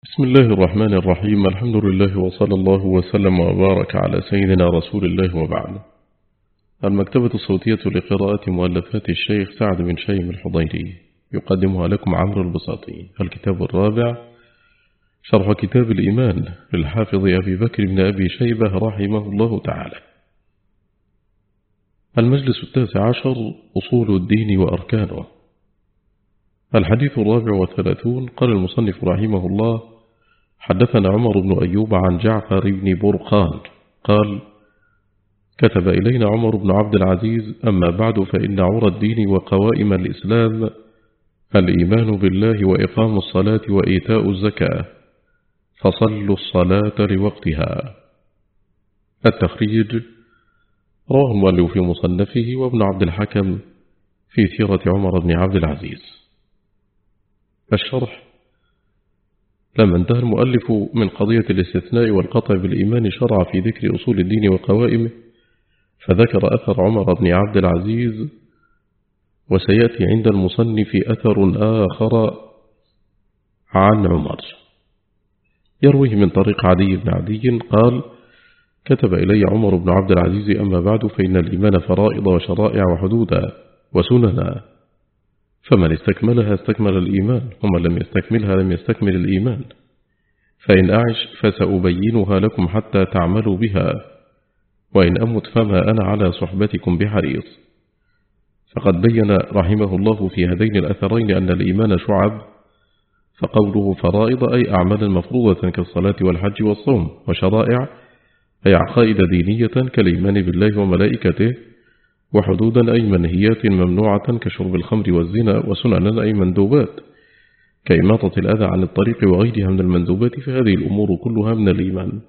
بسم الله الرحمن الرحيم. الحمد لله وصلى الله وسلم وبارك على سيدنا رسول الله وبعد. المكتبة الصوتية لقراءة مؤلفات الشيخ سعد بن شيم الحضيري يقدمها لكم عمرو البساطي. الكتاب الرابع شرح كتاب الإيمان للحافظ أبي بكر بن أبي شيبة رحمه الله تعالى. المجلس 19 أصول الدين وأركانه. الحديث 34. قال المصنف رحمه الله: حدثنا عمر بن أيوب عن جعفر بن برقان قال: كتب إلينا عمر بن عبد العزيز: أما بعد فإن عرى الدين وقوائم الإسلام الإيمان بالله وإقام الصلاة وإيتاء الزكاة، فصلوا الصلاة لوقتها. التخريج رواه المؤلف في مصنفه وابن عبد الحكم في سيرة عمر بن عبد العزيز. الشرح: لما انتهى المؤلف من قضية الاستثناء والقطع بالإيمان شرع في ذكر أصول الدين وقوائمه، فذكر أثر عمر بن عبد العزيز، وسيأتي عند المصنف أثر آخر عن عمر يرويه من طريق عدي بن عدي قال: كتب إلي عمر بن عبد العزيز: أما بعد فإن الإيمان فرائض وشرائع وحدودا وسننا، فمن استكملها استكمل الإيمان، ومن لم يستكملها لم يستكمل الإيمان، فإن أعش فسأبينها لكم حتى تعملوا بها، وإن أمت فما أنا على صحبتكم بحريص. فقد بين رحمه الله في هذين الأثرين أن الإيمان شعب، فقوله فرائض أي أعمالا مفروضة كالصلاة والحج والصوم، وشرائع أي عقائد دينية كالإيمان بالله وملائكته، وحدودا أي منهيات ممنوعة كشرب الخمر والزنا، وسننا أي مندوبات كإماطة الأذى عن الطريق وغيرها من المندوبات، فهذه الأمور كلها من الإيمان.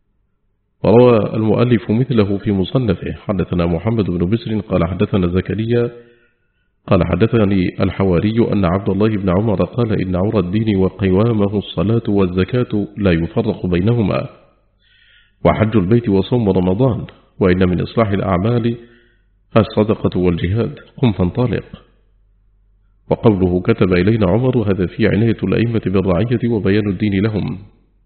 وروى المؤلف مثله في مصنفه. حدثنا محمد بن بسر قال حدثنا زكريا قال حدثني الحواري أن عبد الله بن عمر قال: إن عرى الدين وقوامه الصلاة والزكاة لا يفرق بينهما، وحج البيت وصوم رمضان، وإن من إصلاح الأعمال الصدقة والجهاد، قم فانطلق. وقوله كتب إلينا عمر هذا في عناية الأئمة بالرعية وبيان الدين لهم.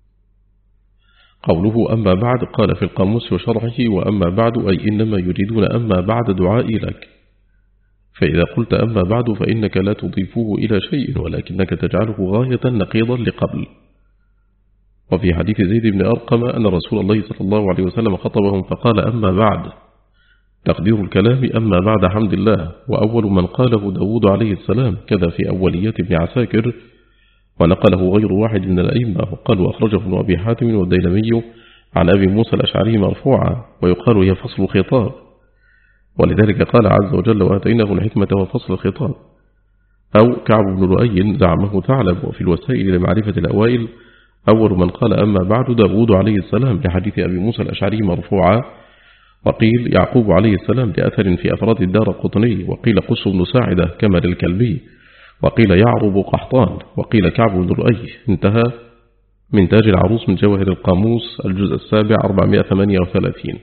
قوله أما بعد قال في القاموس وشرحه: وأما بعد أي إنما يريدون أما بعد دعائي لك، فإذا قلت أما بعد فإنك لا تضيفه إلى شيء، ولكنك تجعله غاية نقيضا لقبل. وفي حديث زيد بن أرقم أن رسول الله صلى الله عليه وسلم خطبهم فقال: أما بعد، تقدير الكلام أما بعد حمد الله، وأول من قاله داود عليه السلام، كذا في أوليات ابن عساكر، ونقله غير واحد من الأئمة. وقال وأخرجه ابن أبي حاتم والديلمي عن أبي موسى الأشعري مرفوعا، ويقال هي فصل الخطاب، ولذلك قال عز وجل: وآتيناه الحكمة وفصل الخطاب. أو كعب بن لؤي زعمه ثعلب. وفي الوسائل لمعرفة الأوائل أول من قال أما بعد داود عليه السلام لحديث أبي موسى الأشعري مرفوعا، وقيل يعقوب عليه السلام لأثر في أفراد الدار قطني، وقيل قص بن ساعدة كما للكلبي، وقيل يعرب قحطان، وقيل كعب بن لؤي. انتهى من تاج العروس من جواهر القاموس الجزء 7 438.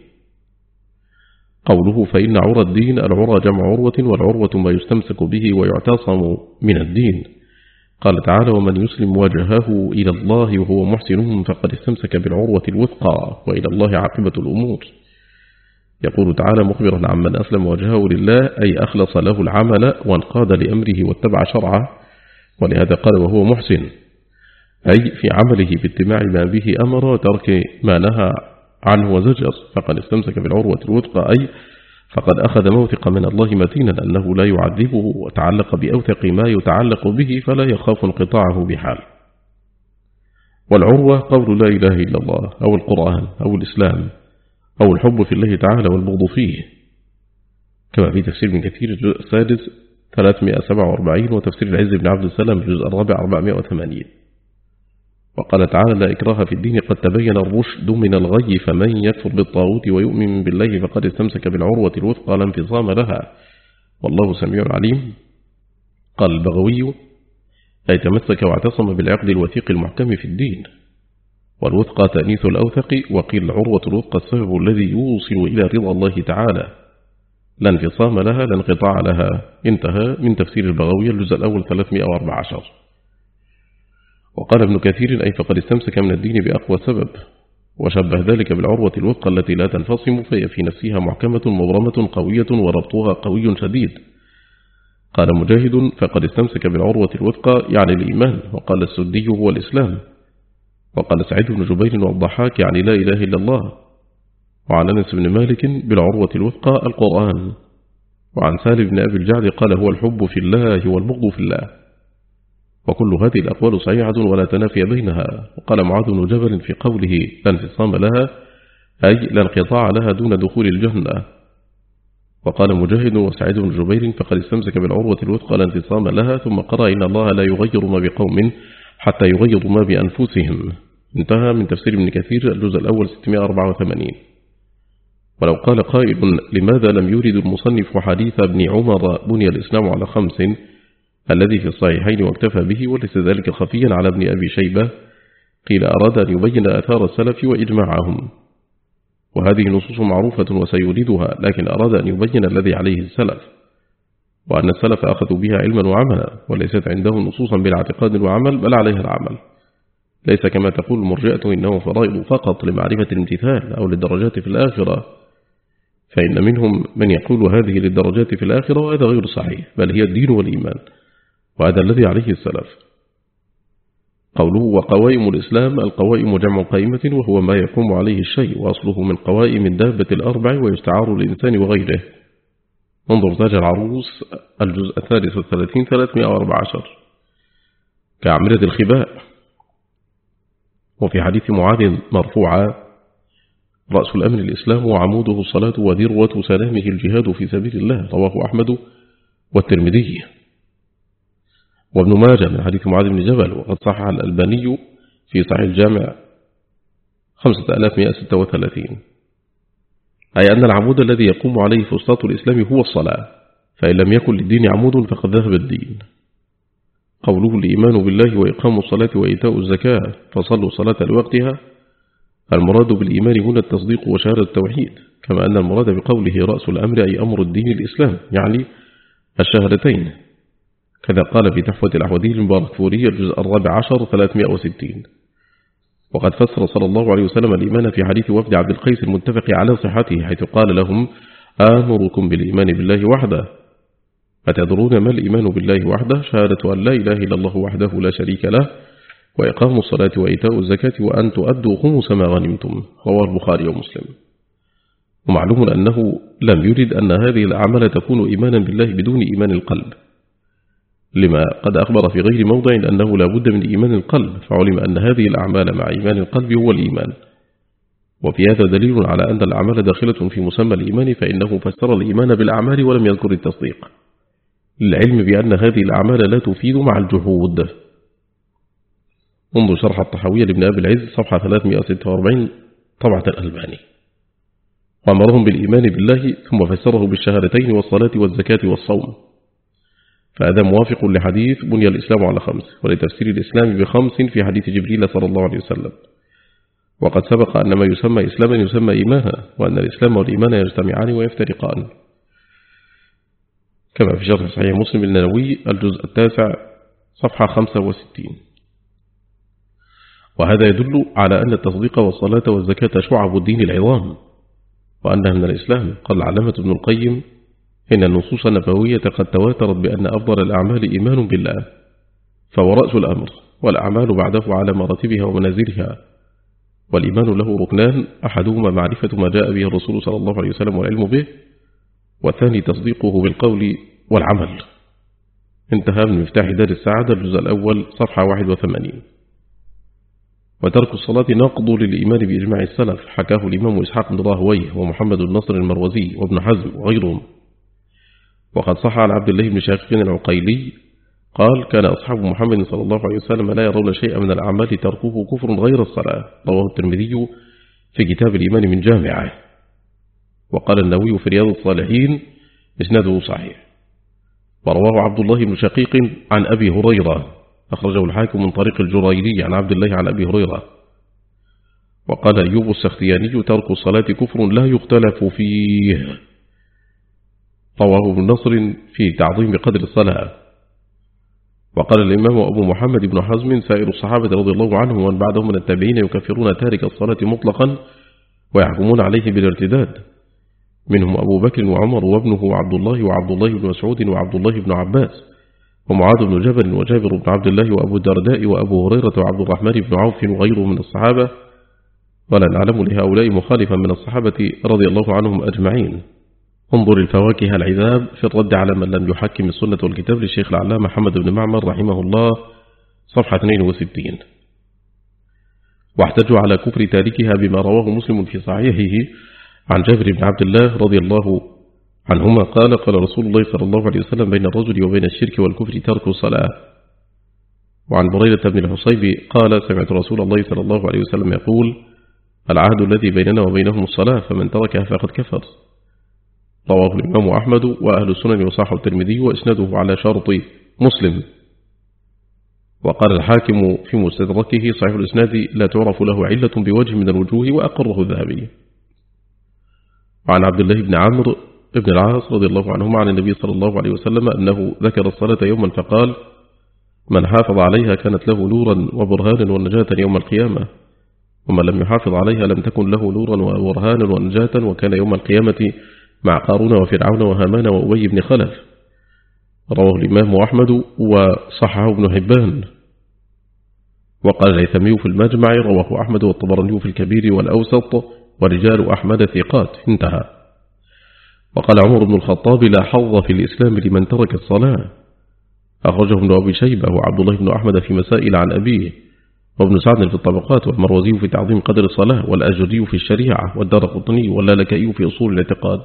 قوله فإن عرى الدين، العرى جمع عروة، والعروة ما يستمسك به ويعتصم من الدين. قال تعالى: ومن يسلم وجهه إلى الله وهو محسن فقد استمسك بالعروة الوثقى، وإلى الله عاقبة الأمور. يقول تعالى مخبرا عن من أسلم وجهه لله، أي أخلص له العمل وانقاد لأمره واتبع شرعه، ولهذا قال وهو محسن، أي في عمله باتباع ما به أمر وترك ما نهى عنه وزجر، فقد استمسك بالعروة الوثقى، أي فقد أخذ موثق من الله متينا أنه لا يعذبه، وتعلق بأوثق ما يتعلق به فلا يخاف انقطاعه بحال. والعروة قول لا إله إلا الله، أو القرآن، أو الإسلام، أو الحب في الله تعالى والبغض فيه، كما في تفسير ابن كثير الجزء 6 347، وتفسير العز بن عبد السلام الجزء 4 480. وقال تعالى: لا إكراه في الدين قد تبين الرشد من الغي، فمن يكفر بالطاغوت ويؤمن بالله فقد استمسك بالعروة الوثقى لا انفصام لها، والله سميع عليم. قال البغوي: أي تمسك واعتصم بالعقد الوثيق المحكم في الدين، والوثقى تأنيث الأوثق. وقيل العروة الوثقى السبب الذي يوصل إلى رضا الله تعالى، لا انفصام لها لا انقطاع لها. انتهى من تفسير البغوي الجزء الأول 314. وقال ابن كثير أي فقد استمسك من الدين بأقوى سبب، وشبه ذلك بالعروة الوثقى التي لا تنفصم، فهي في نفسها محكمة مبرمة قوية وربطها قوي شديد. قال مجاهد فقد استمسك بالعروة الوثقى يعني الإيمان، وقال السدي هو الإسلام، وقال سعيد بن جبير والضحاك يعني لا إله إلا الله، وعن أنس بن مالك بالعروة الوثقى القرآن، وعن سالم بن أبي الجعد قال هو الحب في الله والبغض في الله. وكل هذه الأقوال صحيحة ولا تنافي بينها. وقال معاذ بن جبل في قوله لا انفصام لها أي لا انقطاع لها دون دخول الجنة. وقال مجاهد وسعيد بن جبير فقد استمسك بالعروة الوثقى لا انفصام لها، ثم قرأ إن الله لا يغير ما بقوم حتى يغيروا ما بأنفسهم. انتهى من تفسير ابن كثير الجزء الأول 684. ولو قال قائل لماذا لم يرد المصنف حديث ابن عمر بني الإسلام على 5 الذي في الصحيحين واكتفى به وليس ذلك خفيا على ابن أبي شيبة؟ قيل أراد أن يبين آثار السلف وإجماعهم، وهذه نصوص معروفة وسيريدها، لكن أراد أن يبين الذي عليه السلف، وأن السلف أخذوا بها علما وعملا، وليست عندهم نصوصا بالاعتقاد وعمل بل عليها العمل، ليس كما تقول المرجئة إنه فرائض فقط لمعرفة الامتثال أو للدرجات في الآخرة، فإن منهم من يقول هذه للدرجات في الآخرة، وهذا غير صحيح، بل هي الدين والإيمان، وهذا الذي عليه السلف. قوله وقوائم الإسلام، القوائم جمع قائمة، وهو ما يقوم عليه الشيء، وأصله من قوائم الدابة الأربع، ويستعار الإنسان وغيره. انظر تاج العروس الجزء 33 314. كأعمدة الخباء. وفي حديث معاذ مرفوعا رأس الأمر الإسلام وعموده الصلاة وذروة سلامه الجهاد في سبيل الله، رواه أحمد والترمذي وابن ماجه من حديث معاذ بن جبل، وقد صحح الألباني في صحيح الجامع 5136. أي أن العمود الذي يقوم عليه فسطاط الإسلام هو الصلاة، فإن لم يكن للدين عمود فقد ذهب الدين. قوله الإيمان بالله وإقام الصلاة وإيتاء الزكاة فصلوا صلاة لوقتها، المراد بالإيمان هنا التصديق وشهادة التوحيد، كما أن المراد بقوله رأس الأمر أي أمر الدين الإسلام، يعني الشهادتين، كذا قال في تحفة الأحوذي المباركفوري الجزء 14 360. وقد فسر صلى الله عليه وسلم الإيمان في حديث وفد عبد القيس المتفق على صحته، حيث قال لهم آمركم بالإيمان بالله وحده. أتدرون ما الإيمان بالله وحده؟ شهادة أن لا إله إلا الله وحده لا شريك له، وإقام الصلاة وإيتاء الزكاة وأن تؤدوا خمس ما غنمتم، رواه البخاري ومسلم. ومعلوم أنه لم يرد أن هذه الأعمال تكون إيمانا بالله بدون إيمان القلب، لما قد أخبر في غير موضع أنه لا بد من إيمان القلب، فعلم أن هذه الأعمال مع إيمان القلب هو الإيمان. وفي هذا دليل على أن الأعمال داخلة في مسمى الإيمان، فإنه فسر الإيمان بالأعمال ولم يذكر التصديق، للعلم بأن هذه الأعمال لا تفيد مع الجحود. انظر شرح الطحاوية لابن أبي العز صفحة 346 طبعة الألباني. وأمرهم بالإيمان بالله ثم فسره بالشهادتين والصلاة والزكاة والصوم، فهذا موافق لحديث بني الإسلام على 5، ولتفسير الإسلام ب5 في حديث جبريل صلى الله عليه وسلم. وقد سبق أن ما يسمى إسلاما يسمى إيمانا، وأن الإسلام والإيمان يجتمعان ويفترقان، كما في شرح صحيح مسلم النووي الجزء 9 صفحة 65. وهذا يدل على أن التصديق والصلاة والزكاة شعب الدين العظام، وأنها من الإسلام. قال العلامة ابن القيم إن النصوص النبوية قد تواترت بأن أفضل الأعمال إيمان بالله، فهو رأس الأمر، والأعمال بعده على مراتبها ومنازلها. والإيمان له ركنان، أحدهما معرفة ما جاء به الرسول صلى الله عليه وسلم والعلم به، والثاني تصديقه بالقول والعمل. انتهى من مفتاح دار السعادة الجزء الأول صفحة 81. وترك الصلاة نقض للإيمان بإجماع السلف، حكاه الإمام إسحاق بن راهويه ومحمد النصر المروزي وابن حزم وغيرهم. وقد صح عن عبد الله بن شاقق العقيلي قال كان أصحاب محمد صلى الله عليه وسلم لا يرون شيئا من الأعمال تركوه كفر غير الصلاة، رواه الترمذي في كتاب الإيمان من جامعه. وقال النووي في رياض الصالحين إسناده صحيح. ورواه عبد الله بن شقيق عن أبي هريرة، أخرجه الحاكم من طريق الجريري عن عبد الله عن أبي هريرة. وقال أيوب السختياني ترك الصلاة كفر لا يختلف فيه، رواه ابن نصر في تعظيم قدر الصلاة. وقال الإمام أبو محمد بن حزم سائر الصحابة رضي الله عنهم ومن بعدهم من التابعين يكفرون تارك الصلاة مطلقا ويحكمون عليه بالارتداد، منهم أبو بكر وعمر وابنه وعبد الله وعبد الله بن مسعود وعبد الله بن عباس ومعاذ بن جبل وجابر بن عبد الله وأبو الدرداء وأبو هريرة وعبد الرحمن بن عوف وغيره من الصحابة، ولا نعلم لهؤلاء مخالفا من الصحابة رضي الله عنهم أجمعين. انظر الفواكه العذاب في الرد على من لم يحكم السنة والكتاب للشيخ العلامة محمد بن معمر رحمه الله صفحة 62. واحتجوا على كفر تاركها بما رواه مسلم في صحيحه عن جابر بن عبد الله رضي الله عنهما قال قال رسول الله صلى الله عليه وسلم بين الرجل وبين الشرك والكفر ترك الصلاة. وعن بريدة بن الحصيب قال سمعت رسول الله صلى الله عليه وسلم يقول العهد الذي بيننا وبينهم الصلاة فمن تركها فقد كفر. رواه الإمام أحمد وأهل السنن وصححه الترمذي وإسناده على شرط مسلم. وقال الحاكم في مستدركه صحيح الإسناد لا تعرف له علة بوجه من الوجوه وأقره الذهبي. وعن عبد الله بن عمرو بن العاص رضي الله عنهما عن النبي صلى الله عليه وسلم أنه ذكر الصلاة يوما فقال من حافظ عليها كانت له نورا وبرهانا ونجاة يوم القيامة، ومن لم يحافظ عليها لم تكن له نورا وبرهانا ونجاة وكان يوم القيامة مع قارون وفرعون وهامان وأبي بن خلف. رواه الإمام أحمد وصححه ابن حبان. وقال الهيثمي في المجمع رواه أحمد والطبراني في الكبير والأوسط ورجال أحمد ثقات انتهى. وقال عمر بن الخطاب لا حظ في الإسلام لمن ترك الصلاة. أخرجه ابن أبي شيبة وعبد الله بن أحمد في مسائل عن أبيه وابن سعد في الطبقات والمروزي في تعظيم قدر الصلاة والأجري في الشريعة والدارقطني واللالكائي في أصول الاعتقاد.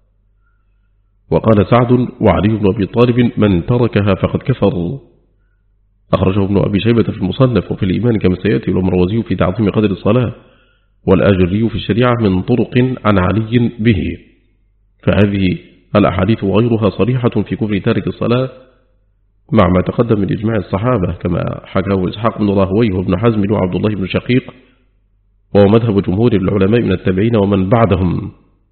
وقال سعد وعلي بن أبي طالب من تركها فقد كفر. أخرجه ابن أبي شيبة في المصنف وفي الإيمان كما سيأتي والمروزي في تعظيم قدر الصلاة والأجري في الشريعة من طرق عن علي به. فهذه الأحاديث وغيرها صريحة في كفر تارك الصلاة مع ما تقدم من إجماع الصحابة كما حكاه إسحاق بن راهويه وابن حزم وعبد الله بن شقيق، وهو مذهب جمهور العلماء من التابعين ومن بعدهم.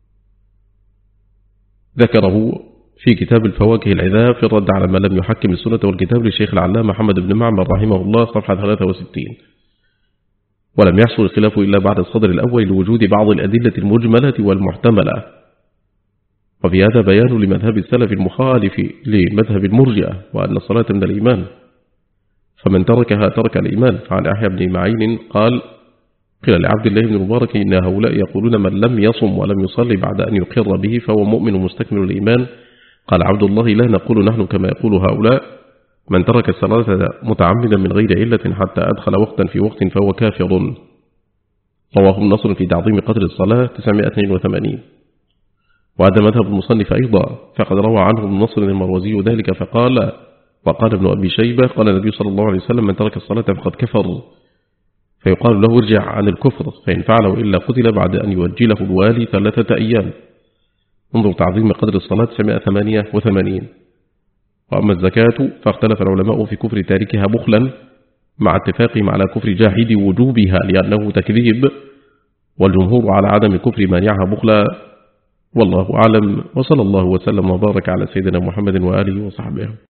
ذكره في كتاب الفواكه العذاب في الرد على ما لم يحكم السنة والكتاب للشيخ العلامة محمد بن معمر رحمه الله صفحة 63. ولم يحصل الخلاف إلا بعد الصدر الأول لوجود بعض الأدلة المجملة والمحتملة. وفي هذا بيان لمذهب السلف المخالف لمذهب المرجئة وأن الصلاة من الإيمان، فمن تركها ترك الإيمان. فعن أحيى بن معين قال قيل لعبد الله بن المبارك إن هؤلاء يقولون من لم يصم ولم يصلي بعد أن يقر به فهو مؤمن مستكمل الإيمان. قال عبد الله لا نقول نحن كما يقول هؤلاء، من ترك الصلاة متعمدا من غير علة حتى أدخل وقتا في وقت فهو كافر. رواه النصر في تعظيم قدر الصلاة 982. وهذا مذهب المصنف أيضا، فقد روى عنه ابن نصر المروزي ذلك فقال وقال ابن أبي شيبة قال النبي صلى الله عليه وسلم من ترك الصلاة فقد كفر، فيقال له ارجع عن الكفر، فإن فعله إلا قتل بعد أن يوجله الوالي 3 أيام. انظر تعظيم قدر الصلاة 988. وأما الزكاة فاختلف العلماء في كفر تاركها بخلا مع اتفاقهم على كفر جاحد وجوبها لأنه تكذيب، والجمهور على عدم كفر مانعها بخلا، والله أعلم. وصلى الله وسلم وبارك على سيدنا محمد وآله وصحبه.